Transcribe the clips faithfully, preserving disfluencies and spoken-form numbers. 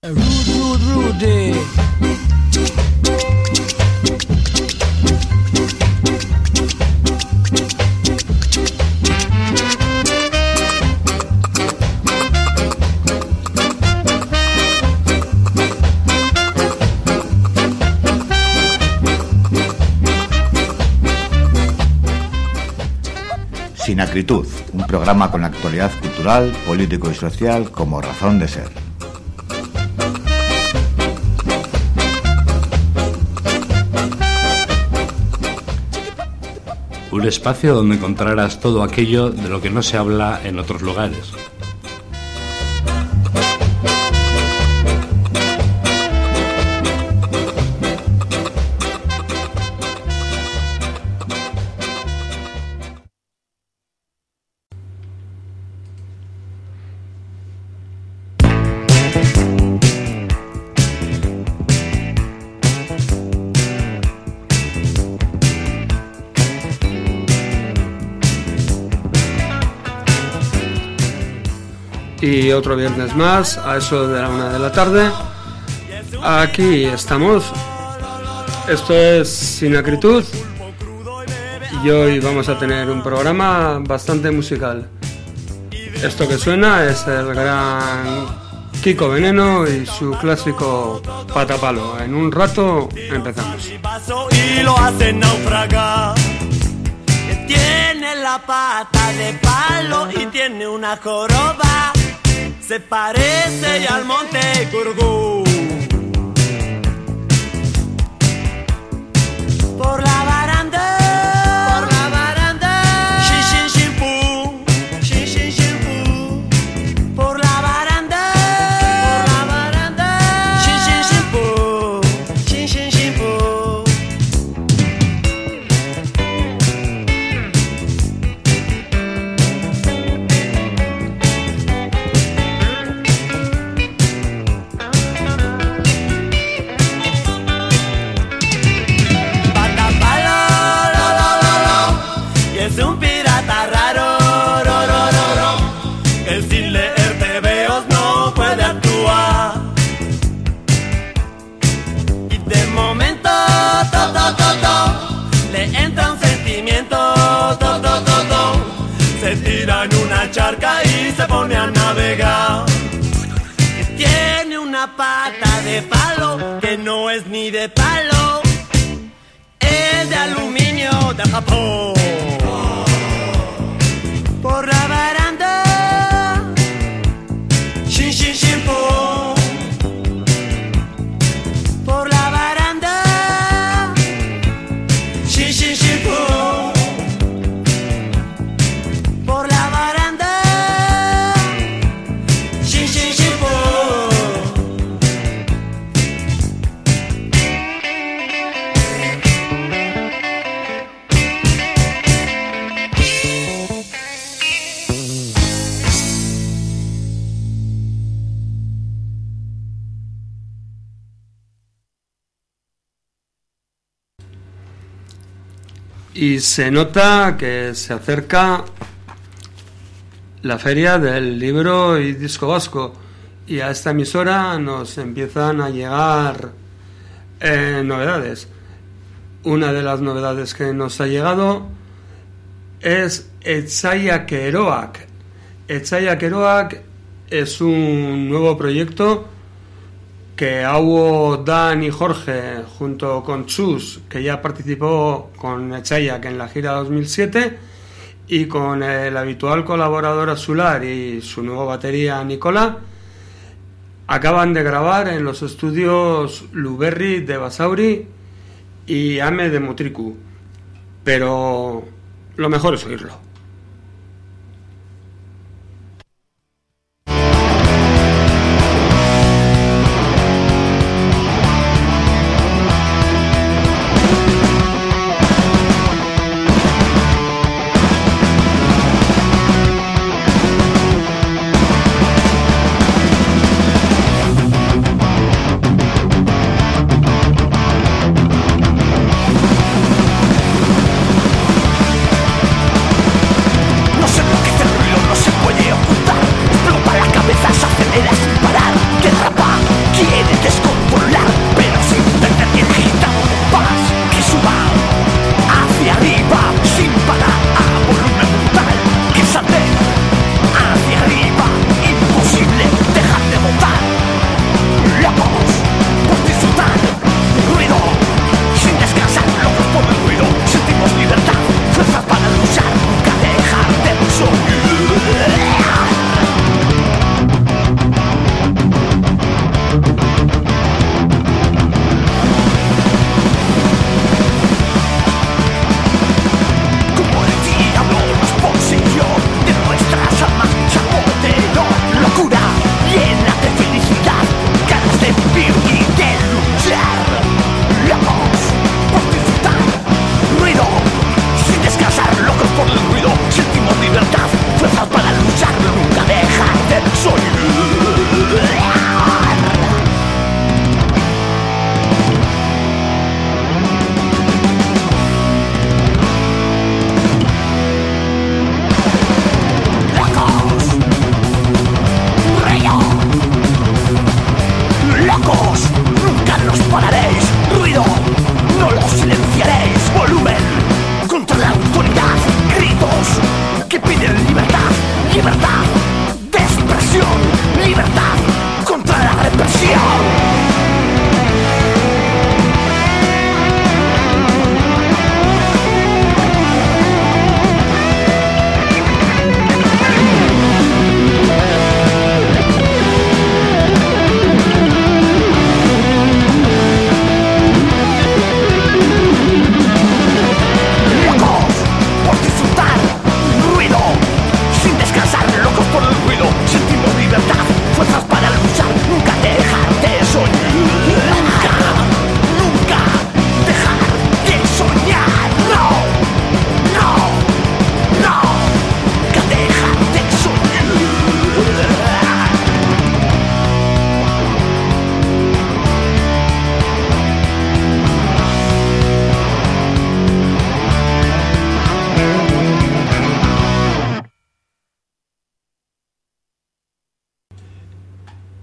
Rude, rude, rude. Sin acritud, un programa con la actualidad cultural, político y social como razón de ser. Un espacio donde encontrarás todo aquello de lo que no se habla en otros lugares. Y otro viernes más, a eso de la una de la tarde, aquí estamos. Esto es Sin Acritud y hoy vamos a tener un programa bastante musical. Esto que suena es el gran Kiko Veneno y su clásico Patapalo. En un rato empezamos. Y lo hace naufragar. Tiene la pata de palo y tiene una joroba. Se parece al monte Curgú. Por la baranda, por la baranda, shin shin shin pum, shin shin shin pum. Por la baranda, por la baranda, shin shin shin pum, shin shin shin pum. Charca y se pone a navegar. Que tiene una pata de palo que no es ni de palo, es de aluminio de Japón. Por la baranda, shin shin shin po. Por la baranda, shin shin shin po. Por la Y se nota que se acerca la feria del libro y disco vasco, y a esta emisora nos empiezan a llegar eh, novedades. Una de las novedades que nos ha llegado es Etzaiak Eroak. Etzaiak Eroak es un nuevo proyecto que Auo, Dan y Jorge, junto con Chus, que ya participó con Etzaiak en la gira dos mil siete, y con el habitual colaborador Azular y su nuevo batería Nicola, acaban de grabar en los estudios Luberri de Basauri y Ame de Mutriku. Pero lo mejor es oírlo.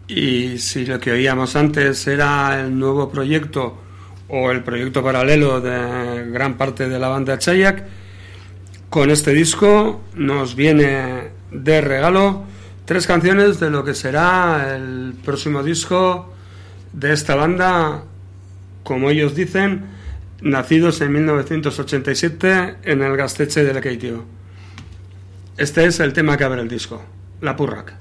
Y si lo que oíamos antes era el nuevo proyecto o el proyecto paralelo de gran parte de la banda Chayak, con este disco nos viene de regalo tres canciones de lo que será el próximo disco de esta banda, como ellos dicen, nacidos en mil novecientos ochenta y siete en el Gaztetxe de Lekeitio. Este es el tema que abre el disco, Lapurrak.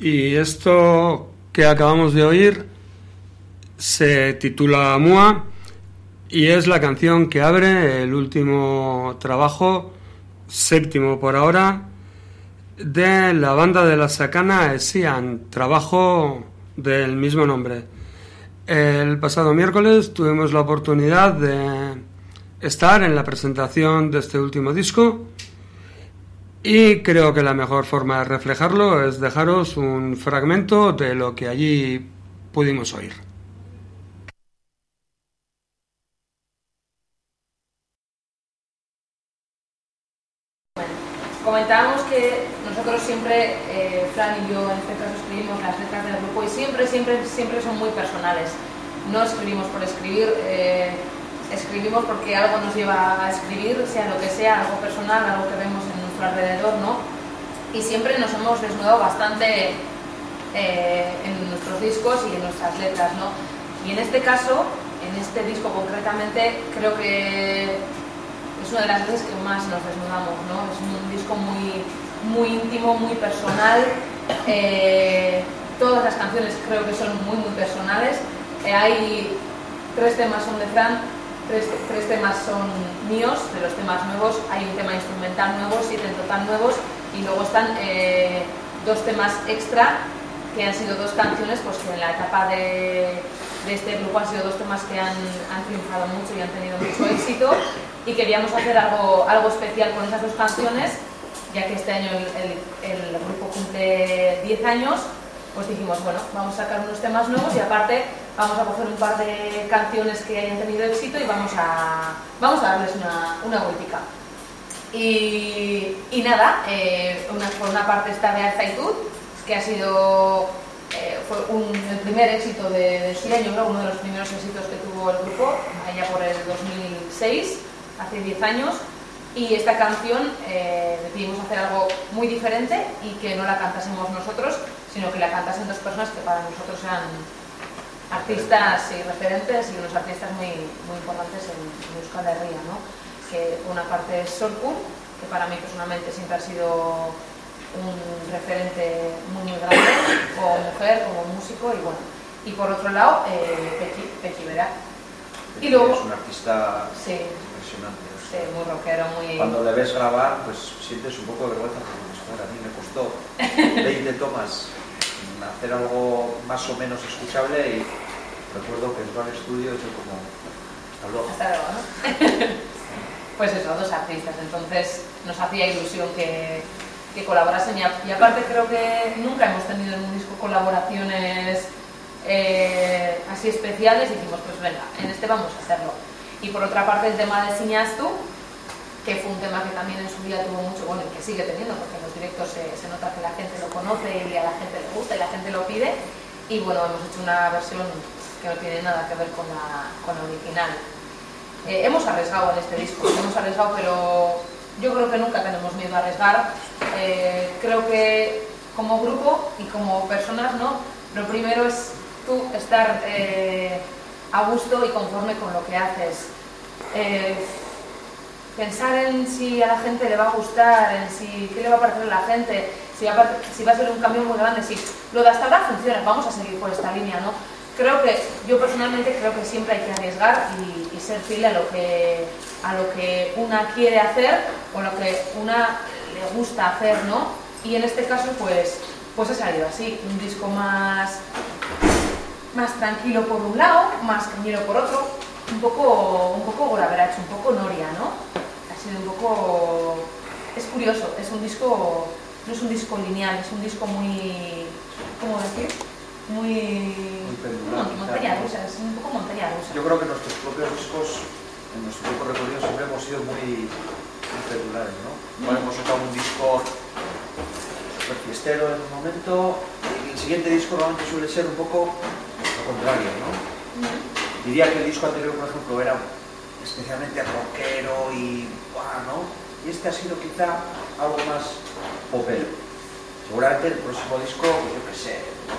Y esto que acabamos de oír se titula Mua y es la canción que abre el último trabajo, séptimo por ahora, de la banda de la Sacana Esian, trabajo del mismo nombre. El pasado miércoles tuvimos la oportunidad de estar en la presentación de este último disco y creo que la mejor forma de reflejarlo es dejaros un fragmento de lo que allí pudimos oír. Comentábamos que nosotros siempre, eh, Fran y yo en este caso escribimos las letras del grupo y siempre, siempre, siempre son muy personales. No escribimos por escribir, eh, escribimos porque algo nos lleva a escribir, sea lo que sea, algo personal, algo que vemos en nuestro alrededor, ¿no? Y siempre nos hemos desnudado bastante eh, en nuestros discos y en nuestras letras, ¿no? Y en este caso, en este disco concretamente, creo que es una de las veces que más nos desnudamos, ¿no? Es un disco muy, muy íntimo, muy personal. Eh, todas las canciones creo que son muy, muy personales. Eh, hay tres temas son de Fran, tres, tres temas son míos, de los temas nuevos. Hay un tema instrumental nuevo, siete en total nuevos, y luego están eh, dos temas extra, que han sido dos canciones pues que en la etapa de, de este grupo han sido dos temas que han, han triunfado mucho y han tenido mucho éxito. Y queríamos hacer algo, algo especial con esas dos canciones, ya que este año el, el, el grupo cumple diez años, pues dijimos, bueno, vamos a sacar unos temas nuevos y aparte vamos a coger un par de canciones que hayan tenido éxito y vamos a, vamos a darles una, una vueltica. Y, y nada, eh, una, por una parte está Beatzaitud, que ha sido eh, fue un, el primer éxito de, de este año, ¿no? Uno de los primeros éxitos que tuvo el grupo, allá por el dos mil seis. Hace diez años, y esta canción eh, decidimos hacer algo muy diferente y que no la cantásemos nosotros, sino que la cantasen dos personas que para nosotros eran artistas y referentes y unos artistas muy, muy importantes en, en Euskal Herria, ¿no? Que por una parte es Sorkun, que para mí personalmente siempre ha sido un referente muy muy grande como mujer, como músico, y bueno, y por otro lado eh, Pechi, Pechi Vera. Y luego es un artista sí, impresionante. Sí, muy rockero, muy... Cuando le ves grabar, pues sientes un poco de vergüenza, porque pues, a mí me costó veinte tomas hacer algo más o menos escuchable, y recuerdo que entró al estudio y fue como, hasta luego. Hasta luego, ¿no? Pues eso, dos artistas, entonces nos hacía ilusión que, que colaborasen, y, a, y aparte creo que nunca hemos tenido en un disco colaboraciones Eh, así especiales, y dijimos, pues venga, en este vamos a hacerlo. Y por otra parte el tema de Siñastu, que fue un tema que también en su día tuvo mucho, bueno, y que sigue teniendo, porque en los directos se, se nota que la gente lo conoce y a la gente le gusta y la gente lo pide, y bueno, hemos hecho una versión que no tiene nada que ver con la, con la original. Eh, hemos arriesgado en este disco, hemos arriesgado, pero yo creo que nunca tenemos miedo a arriesgar. Eh, creo que como grupo y como personas, ¿no? Lo primero es tú estar eh, a gusto y conforme con lo que haces. Eh, pensar en si a la gente le va a gustar, en si qué le va a parecer a la gente, si va a, si va a ser un cambio muy grande, si lo de hasta ahora funciona, vamos a seguir por esta línea, ¿no? Creo que, yo personalmente creo que siempre hay que arriesgar y, y ser fiel a lo que a lo que una quiere hacer o lo que una le gusta hacer, ¿no? Y en este caso, pues, pues ha salido así, un disco más más tranquilo por un lado, más cañero por otro, un poco, un poco Goraveracho, un poco Noria, ¿no? Ha sido un poco... es curioso, es un disco, no es un disco lineal, es un disco muy... ¿cómo decir? Muy... muy pendular, no, montaña rusa, es un poco montaña rusa. Yo creo que nuestros propios discos, en nuestro propio recorrido, siempre hemos sido muy, muy pendulares, ¿no? Bueno, hemos sacado un disco super fiestero en un momento, y el siguiente disco normalmente suele ser un poco lo contrario, ¿no? Mm. Diría que el disco anterior, por ejemplo, era especialmente rockero y ¡buah!, ¿no? Y este ha sido quizá algo más popero. Seguramente el próximo disco, yo qué sé,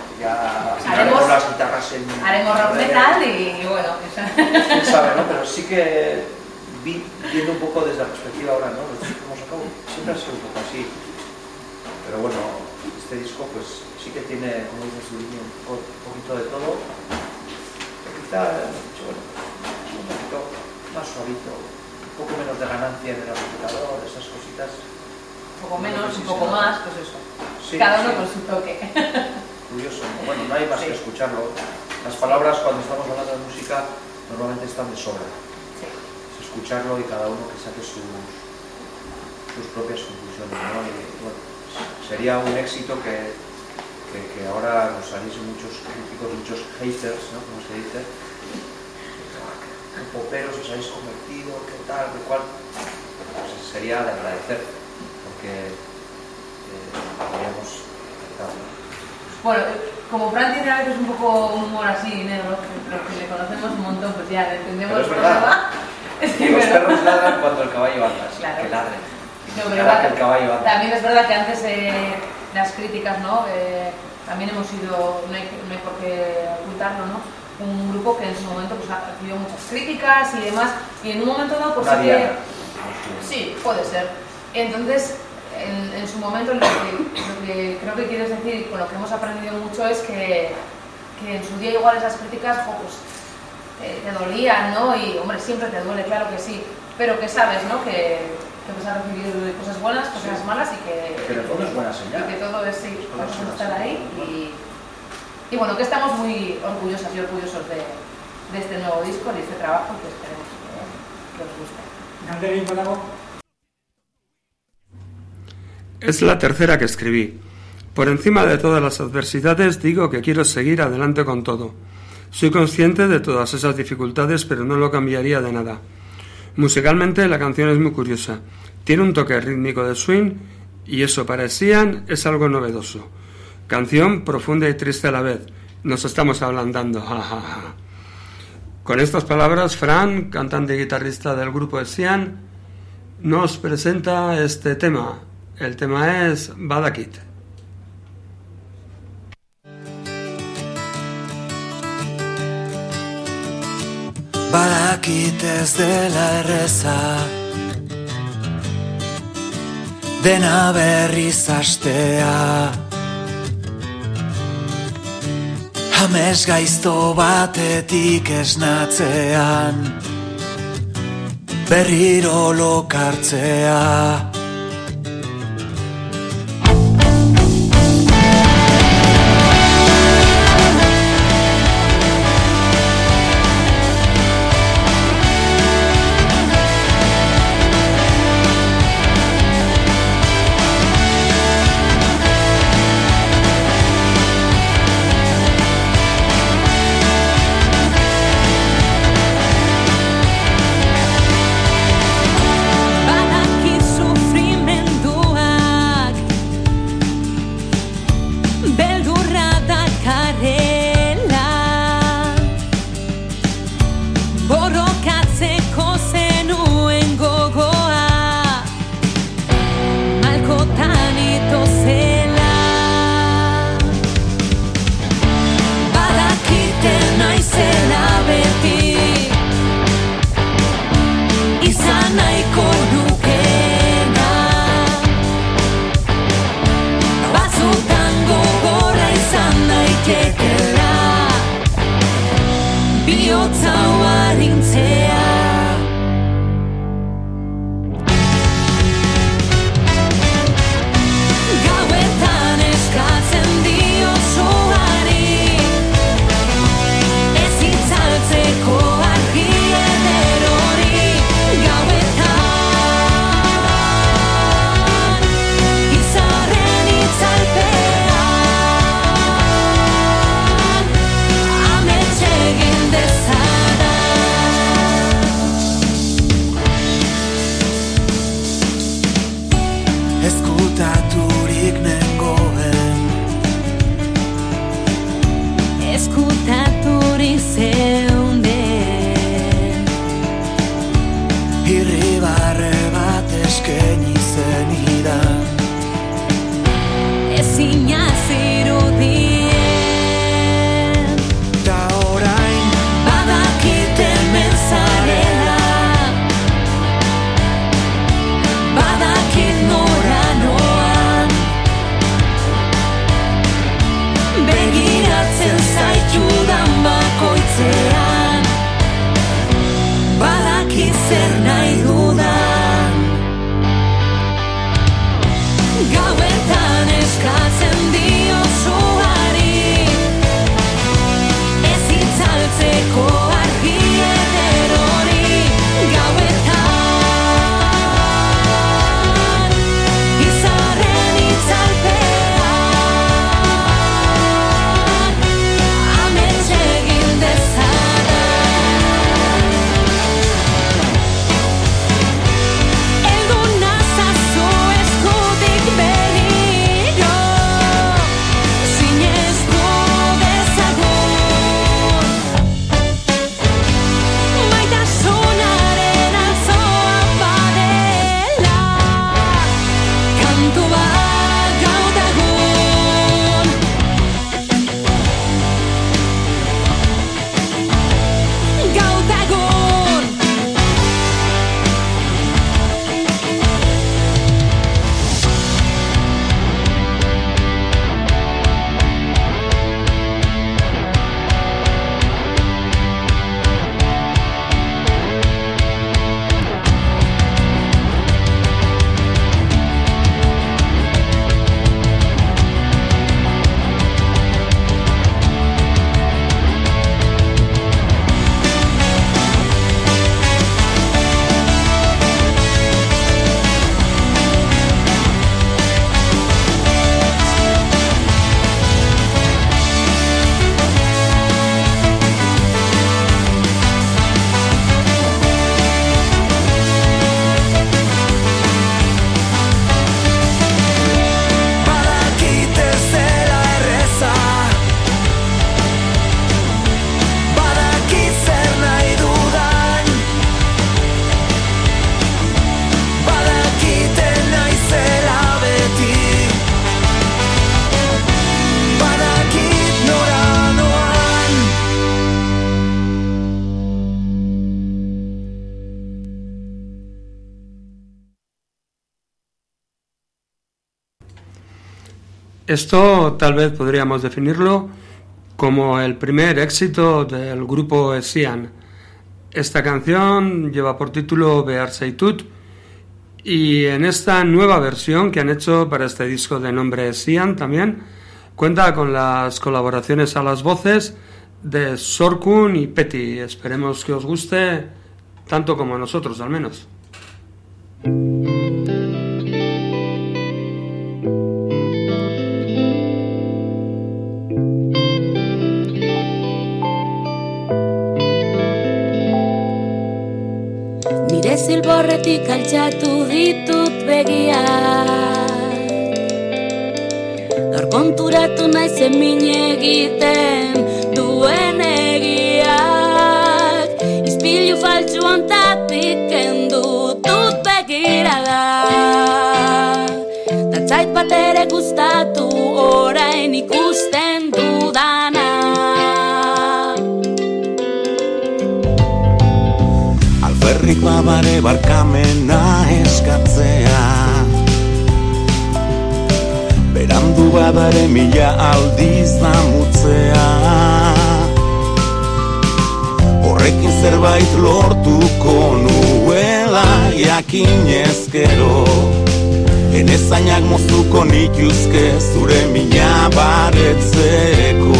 ya haremos las guitarras en... haremos rock metal y bueno... quién sabe, ¿no? Pero sí que vi, viendo un poco desde la perspectiva ahora, ¿no? Los discos que hemos sacado siempre ha sido un poco así. Pero pero bueno, este disco pues sí que tiene, como dices, un, po- un poquito de todo, que quizá bueno, un poquito más suavito, un poco menos de ganancia en el amplificador, esas cositas. Un poco No menos, sé si un poco se nota. más, pues eso. Sí, Cada uno sí. con su toque. Curioso, ¿no? Bueno, no hay más Sí. que escucharlo. Las palabras cuando estamos hablando de música normalmente están de sobra. Sí. Es escucharlo y cada uno que saque sus, sus propias conclusiones, ¿no? Y, bueno, sería un éxito que, que, que ahora nos saliesen muchos críticos, muchos haters, ¿no? Como se dice. ¿Qué poperos os habéis convertido? ¿Qué tal? ¿Qué cual? Pues sería de agradecer, porque eh, podríamos aceptar, ¿no? Bueno, como Fran tiene a veces un poco un humor así negro, los que le conocemos un montón, pues ya le entendemos. Pero es por verdad. dónde va. Sí, Los pero- perros ladran cuando el caballo anda, así Claro. que ladren. No, pero Cada va- que el caballo anda. también es verdad que antes eh, las críticas, ¿no? Eh, también hemos sido, no hay, no hay por qué ocultarlo, ¿no? Un grupo que en su momento pues, ha recibido muchas críticas y demás, y en un momento dado, pues Una sí que. diana. Sí, puede ser. Entonces, en, en su momento, lo que, lo que creo que quieres decir y con lo que hemos aprendido mucho es que, que en su día igual esas críticas, jo, pues, te, te dolían, ¿no? Y, hombre, siempre te duele, claro que sí, pero que sabes, ¿no? Que, que vas a recibir cosas buenas, cosas Sí. malas y que, Que en el fondo es buena señal. y que todo es, sí, Las vamos cosas a estar buenas. ahí y, y bueno, que estamos muy orgullosas y orgullosos de, de este nuevo disco, de este trabajo, que esperemos que, que os guste. Es la tercera que escribí. Por encima de todas las adversidades digo que quiero seguir adelante con todo. Soy consciente de todas esas dificultades, pero no lo cambiaría de nada. Musicalmente la canción es muy curiosa. Tiene un toque rítmico de swing y eso para Sian es algo novedoso. Canción profunda y triste a la vez. Nos estamos ablandando. Ja, ja, ja. Con estas palabras, Fran, cantante y guitarrista del grupo de Sian, nos presenta este tema. El tema es Badakit. Badakit ez dela erreza, dena berriz hastea. Ames gaizto batetik esnatzean, berriro lokartzea. Badakit eskatzen zaitudan bakoitzean, badakit zer nahi dudan. Gauetan eskatzen diozuari, ez itzaltzeko argi ederori. Gauetan izarren itzalpean, amets egin dezadan. Eldu nazazu eskutik berriro, sinestu dezagun. Maitasunaren altzoa badela, kantu bat gaur egun. Gaur egun. Badakit ez dela erreza, badakit zer nahi dudan, badakit naizela beti, badakit nora noan. Esto tal vez podríamos definirlo como el primer éxito del grupo Esian. Esta canción lleva por título Behar zaitut, y en esta nueva versión que han hecho para este disco de nombre Esian también cuenta con las colaboraciones a las voces de Sorkun y Peti. Esperemos que os guste tanto como a nosotros, al menos. Nire zilborretik altxatu ditut begiak, gaur konturatu naizen min egiten duen egiak. Izpilu faltsu ontatik kendu dut begirada, dantzait bat ere gustatu orain ikusten dudana. Alferrik babare barkamena eskatzea, berandu badare mila aldiz damutzea, horrekin zerbait lortuko nuela jakin ezkero, enezainak moztuko nituzke zure mina baretzeko.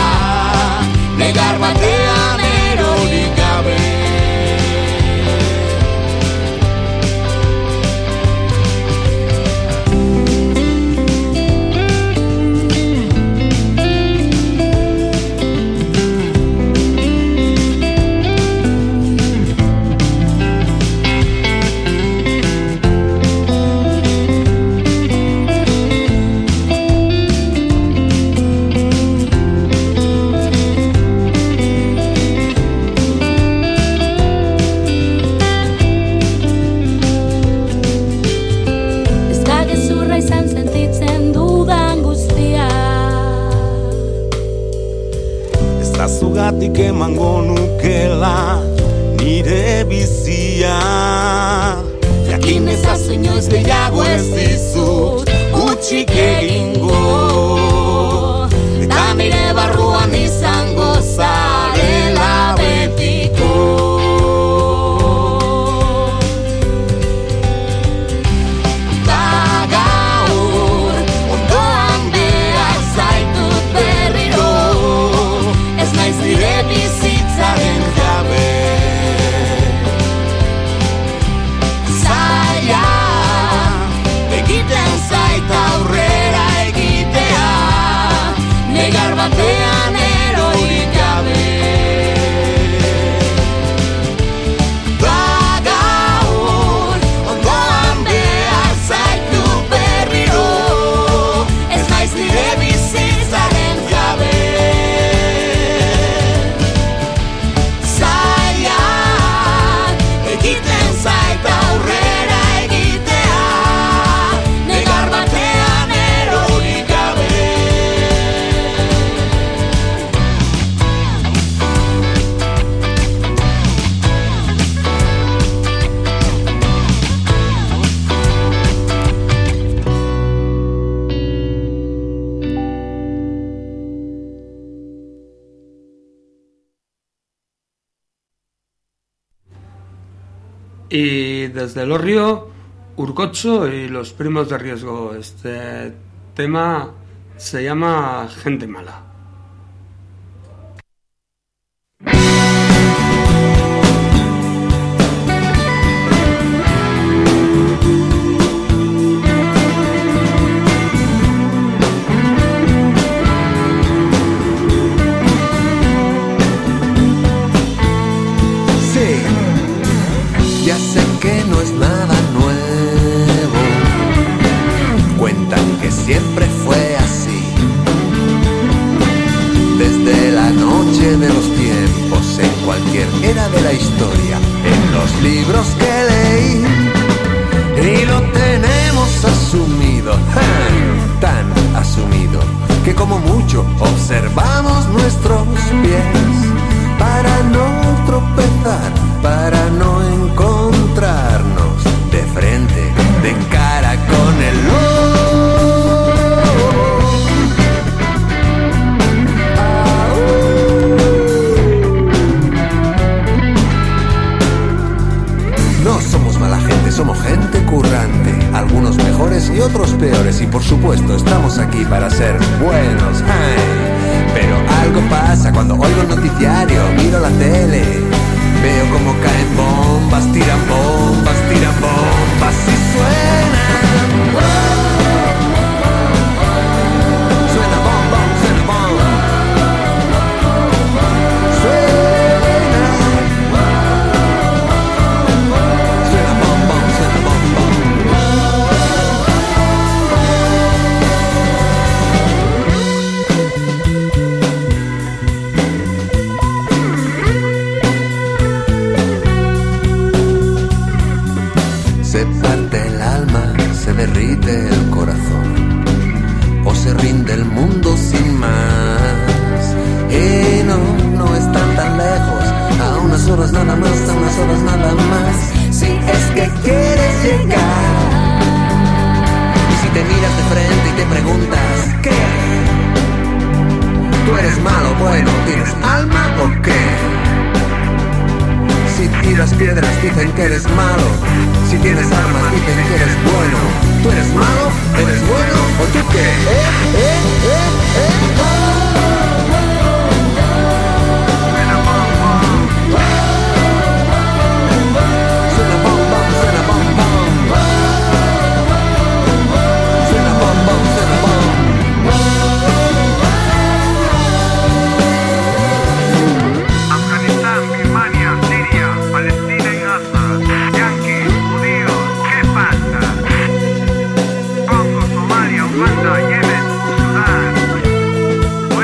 Negar batean erorik gabe. Zergatik emango nukela nire bizia. Jakin ezazu inoiz gehiago ez dizut utxik egingo, eta nire barruan izango zarela betiko. Ta gaur ondoan behar zaitut berriro, ez naiz nire bizitzaren jabe. Zaila egiten zait aurrera egitea, negar batean eroik gabe. Ta gaur ondoan behar zaitu berriro, ez naiz nire bizitzaren jabe. Zaila egiten zait aurrera egitea, negar batean eroik gabe. Y desde Elorrio, Urkotxo y los primos de riesgo. Este tema se llama Gente Mala. Sí, ya sé que no es nada nuevo. Cuentan que siempre fue así. Desde la noche de los tiempos, en cualquier era de la historia, en los libros que leí. Y lo tenemos asumido, ¡ja! Tan asumido, que como mucho observamos nuestros pies para no tropezar, para no encontrarnos de frente, de cara con el lobo. No somos mala gente, somos gente currante, algunos mejores y otros peores, y por supuesto estamos aquí para ser buenos. ¡Ay! Pero algo pasa cuando oigo el noticiario, miro la tele, veo como caen bombas, tiran bombas, tiran bombas y suenan. Suena bomba, suena bomba. Suena. Suena bomba, suena bomba. Se parte el alma, se derrite el corazón, o se rinde el mundo sin más. Y no, no están tan lejos, a unas horas nada más, a unas horas nada más. Si es que quieres llegar, y si te miras de frente y te preguntas ¿qué? ¿Tú eres malo, bueno, tienes alma o qué? Si tiras piedras dicen que eres malo, si tienes armas dicen que eres bueno. ¿Tú eres malo, eres bueno o tú qué? ¿Eh? ¿Eh? ¿Eh? ¿Eh? Suena bom bom, suena bom bom, suena bom bom, suena bom bom, suena bom. Afganistán, Birmania, Siria, Palestina y Gaza, yanquis, judíos, ¿qué pasa? Congo, Somalia, Uganda, Yemen, Sudán.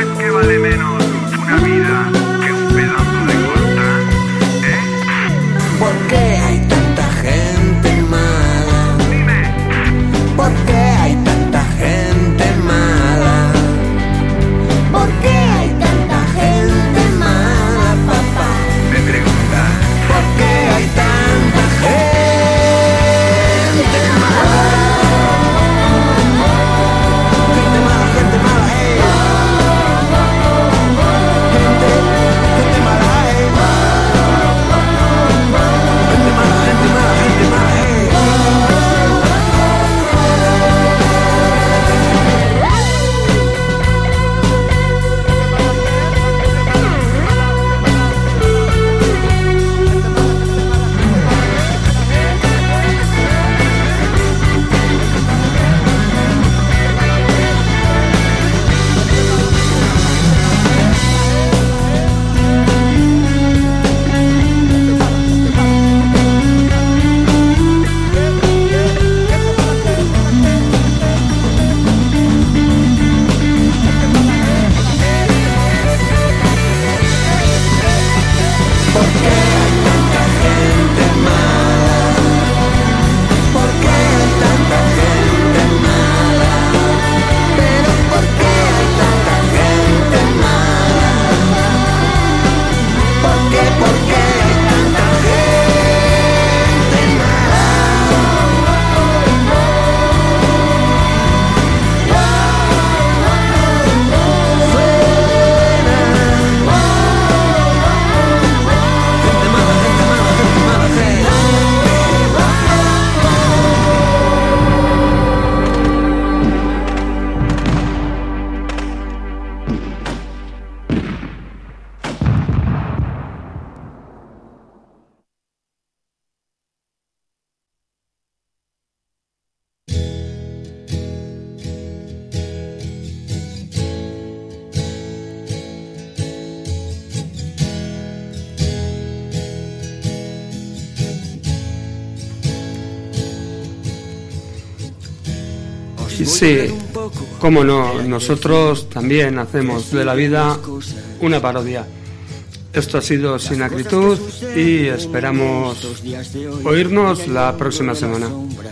Sí, cómo no, nosotros también hacemos de la vida una parodia. Esto ha sido Sin Acritud y esperamos oírnos la próxima semana.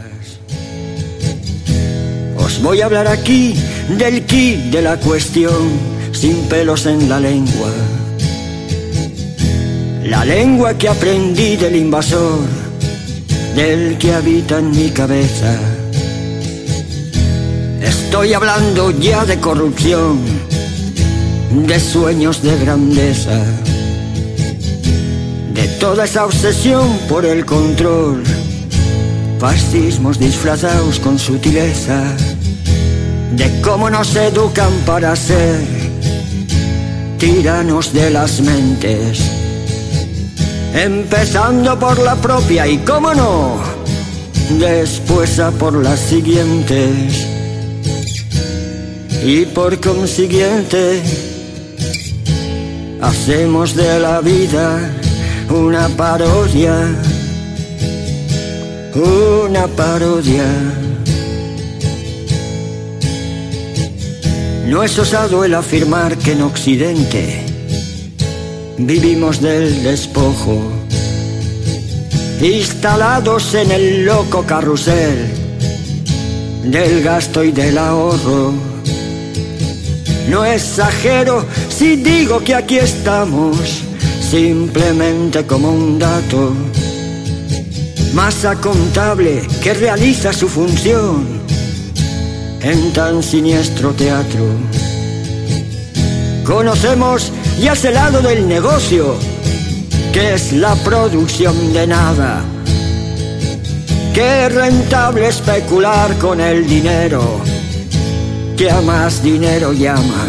Os voy a hablar aquí del quid de la cuestión, sin pelos en la lengua. La lengua que aprendí del invasor, del que habita en mi cabeza. Estoy hablando ya de corrupción, de sueños de grandeza, de toda esa obsesión por el control, fascismos disfrazados con sutileza, de cómo nos educan para ser tiranos de las mentes, empezando por la propia y, cómo no, después a por las siguientes. Y por consiguiente hacemos de la vida una parodia, una parodia. No es osado el afirmar que en Occidente vivimos del despojo, instalados en el loco carrusel del gasto y del ahorro. No exagero si digo que aquí estamos simplemente como un dato, masa contable que realiza su función en tan siniestro teatro. Conocemos ya ese lado del negocio, que es la producción de nada. Qué rentable especular con el dinero, que a más dinero llama.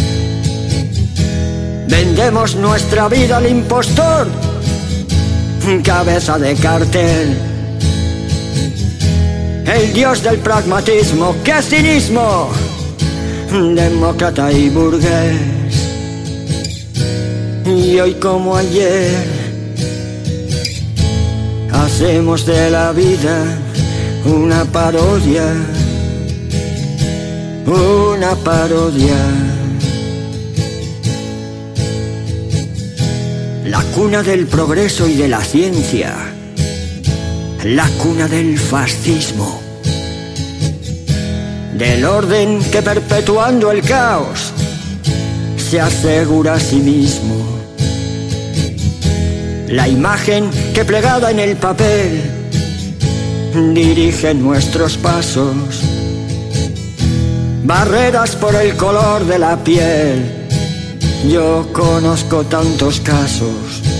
Vendemos nuestra vida al impostor, cabeza de cartel, el dios del pragmatismo, qué cinismo, demócrata y burgués. Y hoy como ayer hacemos de la vida una parodia, una parodia. La cuna del progreso y de la ciencia, la cuna del fascismo, del orden que perpetuando el caos se asegura a sí mismo. La imagen que plegada en el papel dirige nuestros pasos, barreras por el color de la piel. Yo conozco tantos casos.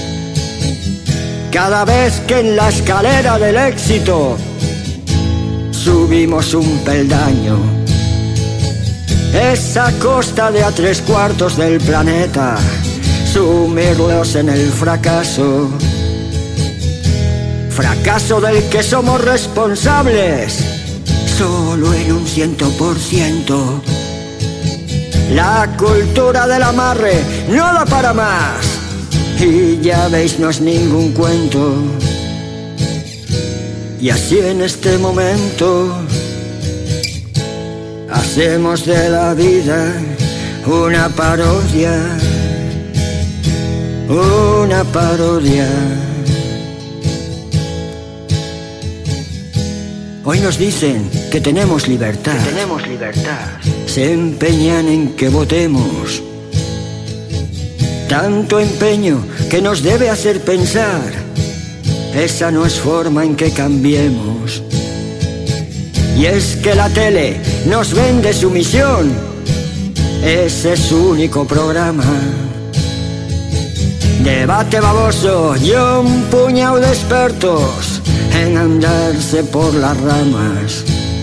Cada vez que en la escalera del éxito subimos un peldaño, es a costa de a tres cuartos del planeta sumirlos en el fracaso. Fracaso del que somos responsables solo en un ciento por ciento. La cultura del amarre no da para más, y ya veis, no es ningún cuento. Y así en este momento hacemos de la vida una parodia, una parodia. Hoy nos dicen que tenemos libertad, que tenemos libertad. Se empeñan en que votemos. Tanto empeño que nos debe hacer pensar, esa no es forma en que cambiemos. Y es que la tele nos vende su misión, ese es su único programa. Debate baboso y un puñado de expertos en andarse por las ramas.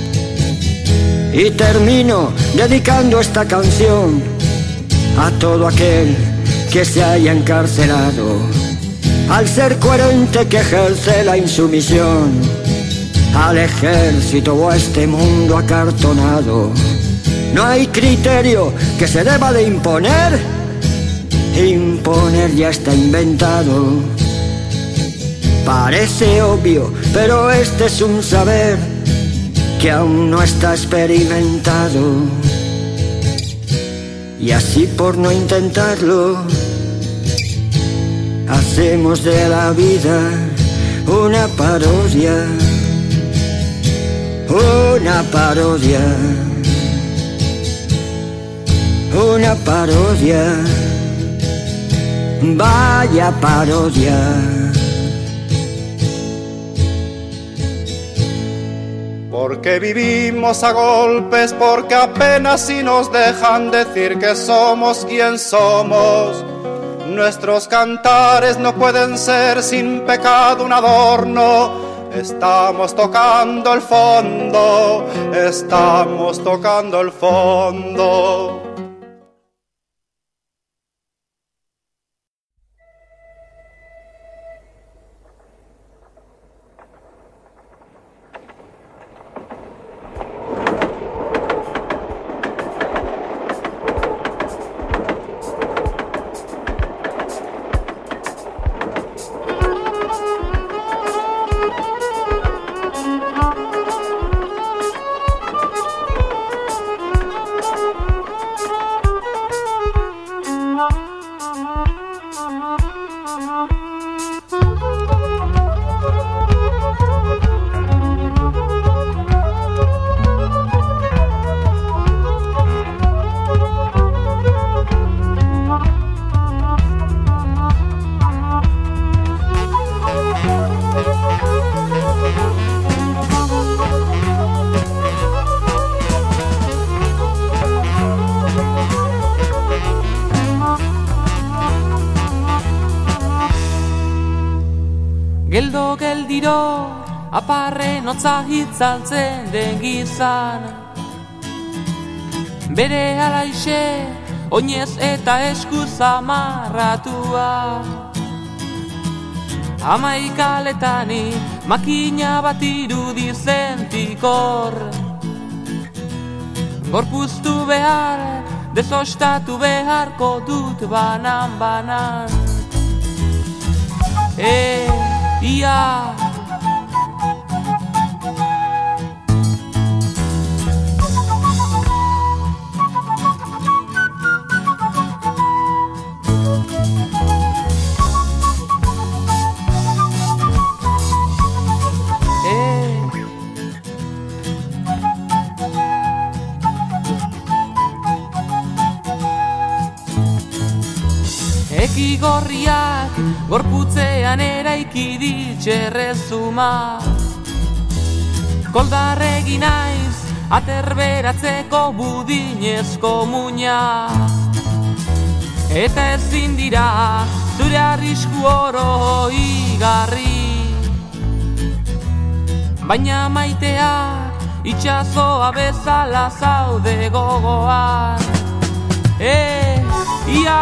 Y termino dedicando esta canción a todo aquel que se haya encarcelado, al ser coherente que ejerce la insumisión, al ejército o a este mundo acartonado. No hay criterio que se deba de imponer, imponer ya está inventado. Parece obvio, pero este es un saber que aún no está experimentado. Y así por no intentarlo, hacemos de la vida una parodia, una parodia, una parodia, vaya parodia. Porque vivimos a golpes, porque apenas si nos dejan decir que somos quien somos. Nuestros cantares no pueden ser sin pecado un adorno. Estamos tocando el fondo, estamos tocando el fondo. Geldo geldiro, aparren hotza hitzaltzen den gizan. Bere alaixe, oinez eta eskuz amarratua. Amaikaletani, makina bat irudizen pikor. Gorpuztu behar, desostatu beharko dut banan-banan. E, ia Eki gorriak gorputzean eraiki ditxerrezuma. Koldarregi naiz aterberatzeko budinezko muina. Eta ezin dira zure arrisku oro igarri. Baina maitea itxasoa bezala zaude gogoan. E, ia!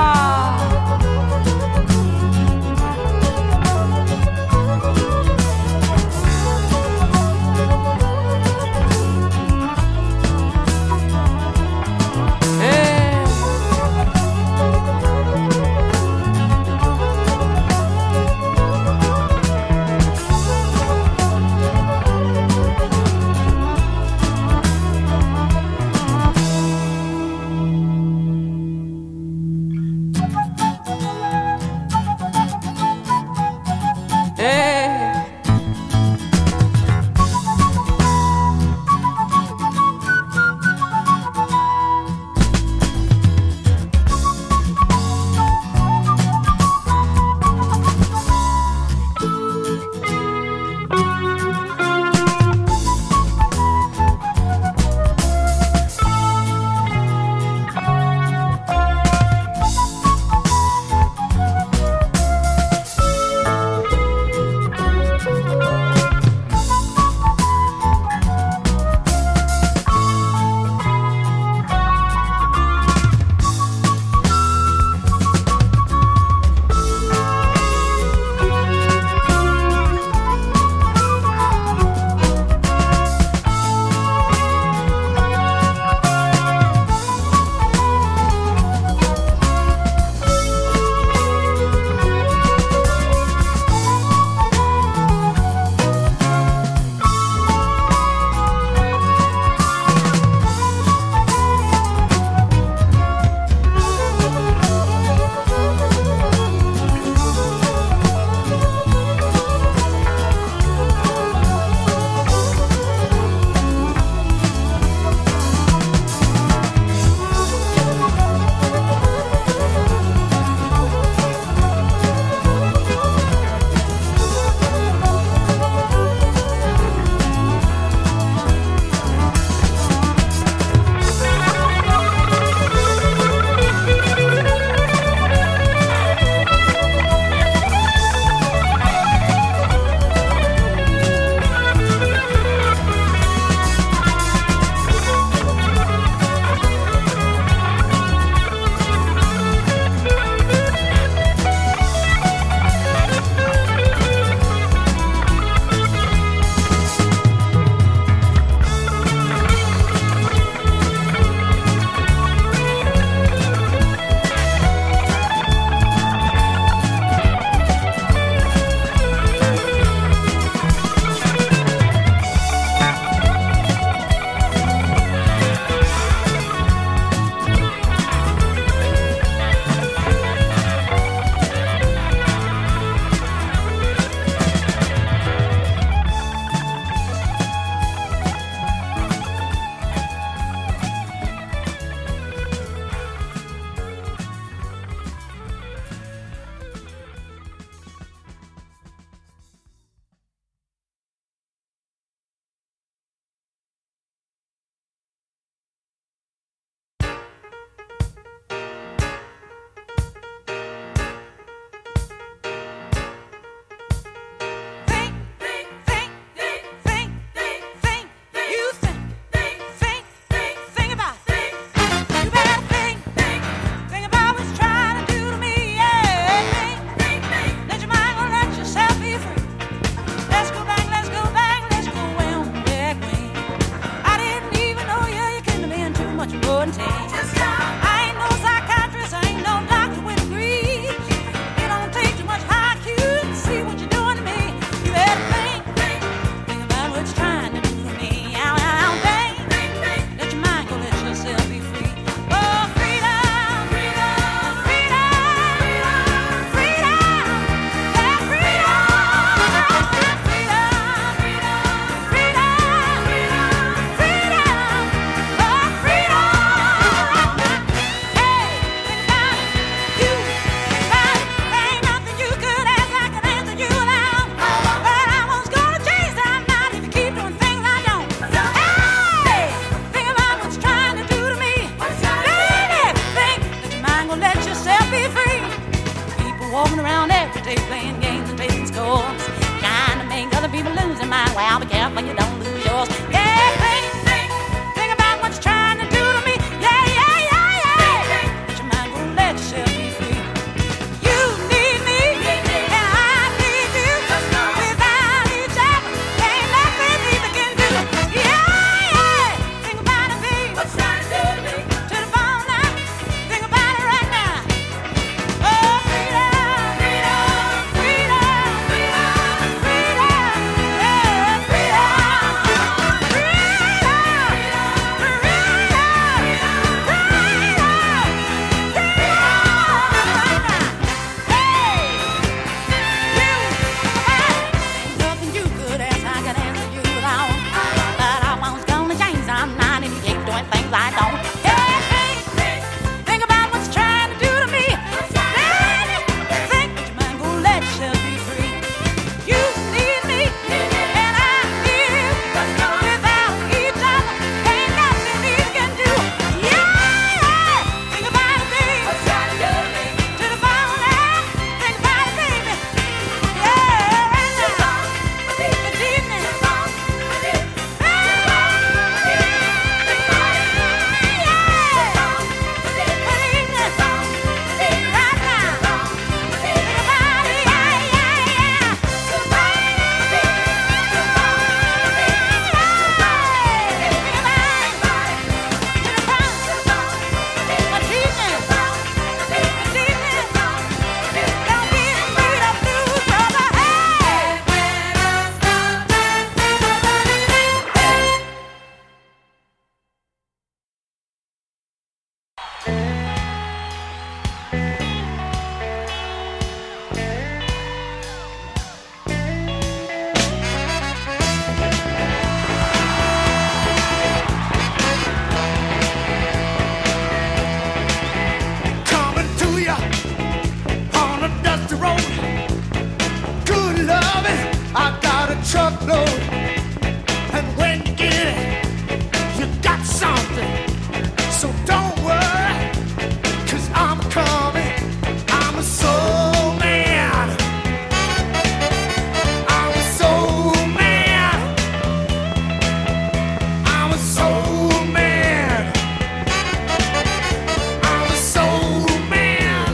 mind. Well, be careful you don't lose yours. Yeah, think, think, think about what you're trying to do to me. Yeah, yeah, yeah, yeah. But your mind won't let yourself be free. You need me, and I need you. Without each other, ain't nothing either can do. Yeah, yeah. Think about it, baby. What's trying to do to me? To the bone now. Think about it right now. Oh, freedom, freedom, freedom, freedom, freedom, yeah, freedom, freedom, freedom, nothing you could ask, I can answer you without. But I won't gonna change. I'm not if you keep doing things I don't. Hey, hey, think about what you're trying to do to me. Baby, think that your mind gonna let yourself be free. You need me, and I need you. Without each other, ain't nothing we can do. Yeah, yeah. Think about it, baby. What's trying to do to me? To the bone now. Think about it, baby. Yeah, right now. This evening. Coming to ya on a dusty road. Good loving, I got a truckload. And when you get it, you got something. So don't worry, cause I'm coming. I'm a soul man. I'm a soul man. I'm a soul man. I'm a soul man.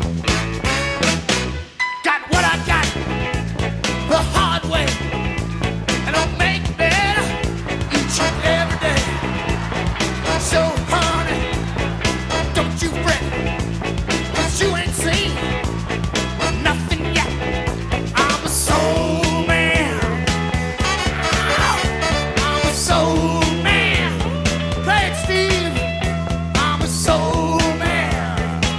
Got what I got the hard way, and I'll make it better each and every day. So, honey, don't you fret, 'cause you ain't seen nothing yet. I'm a soul man. I'm a soul man. Play it, Steve. I'm a soul man.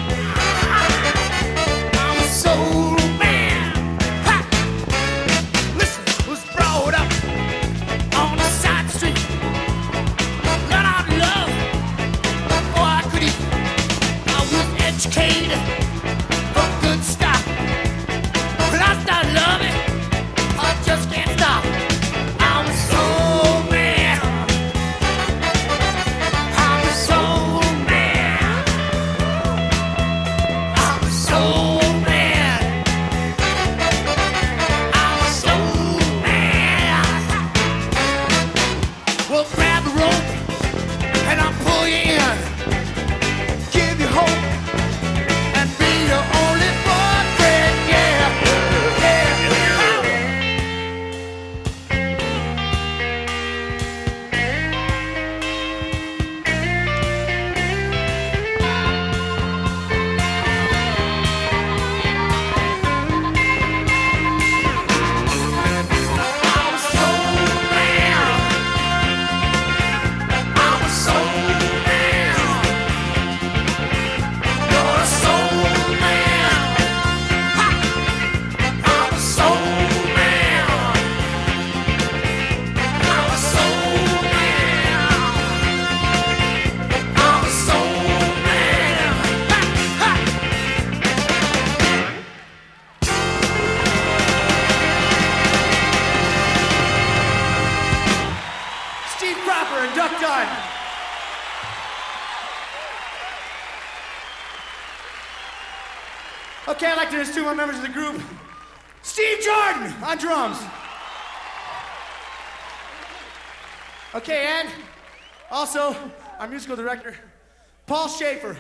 I'm a soul man. Ha! Listen, was brought up on a side street. Learn out love before I could eat. I was educated for good stuff. When I start loving, I just can't stop. I'm a soul man. I'm a soul man. I'm a soul man. I'm a soul man. Well, grab the rope and I'll pull you in. Give you hope and be your only boyfriend. Yeah, yeah. I'm a soul man. I'm a soul man. You're a soul man. Ha! I'm a soul man. I'm a soul man. I'm a soul man. Ha! Ha! Steve Cropper and Duck Dunn. Okay, I'd like to introduce two more members of the group. Steve Jordan on drums. Okay, and also our musical director, Paul Schaefer,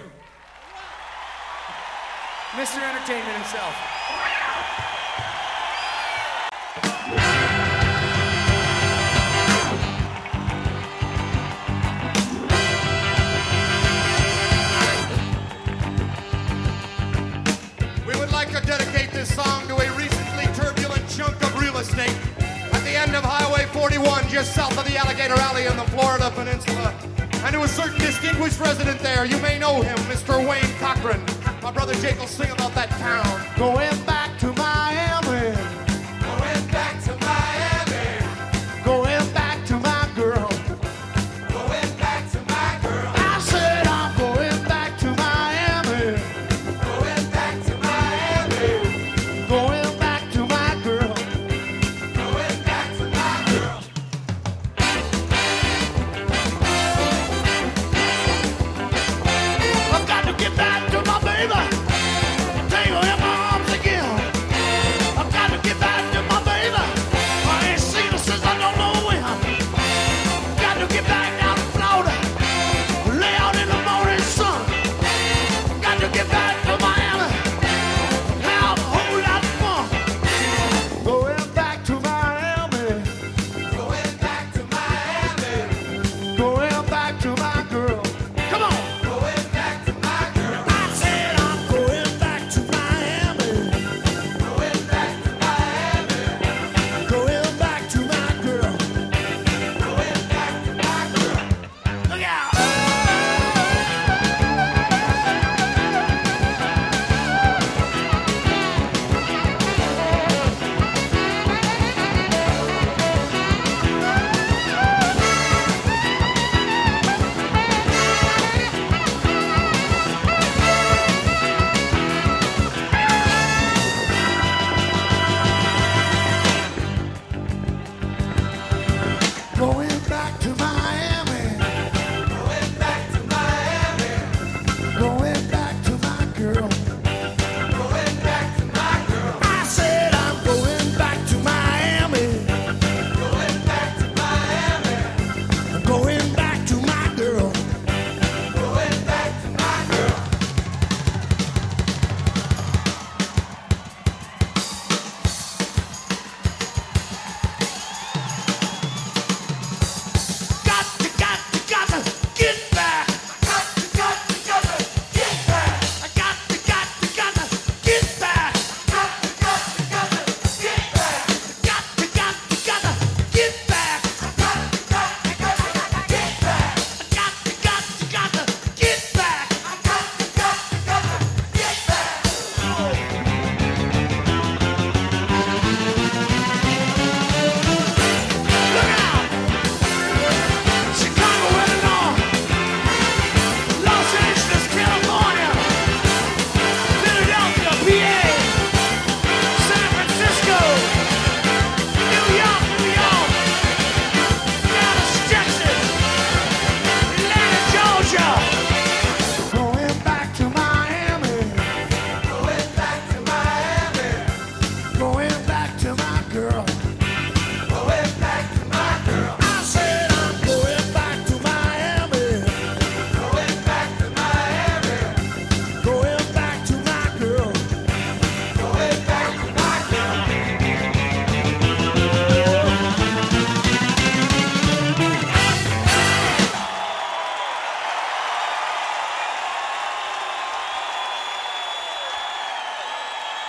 Mister Entertainment himself. We would like to dedicate this song to a recently turbulent chunk of real estate at the end of Highway forty-one, just south of the Alligator Alley in the Florida Peninsula. And to a certain distinguished resident there, you may know him, Mister Wayne Cochran. My brother Jake will sing about that town. Going back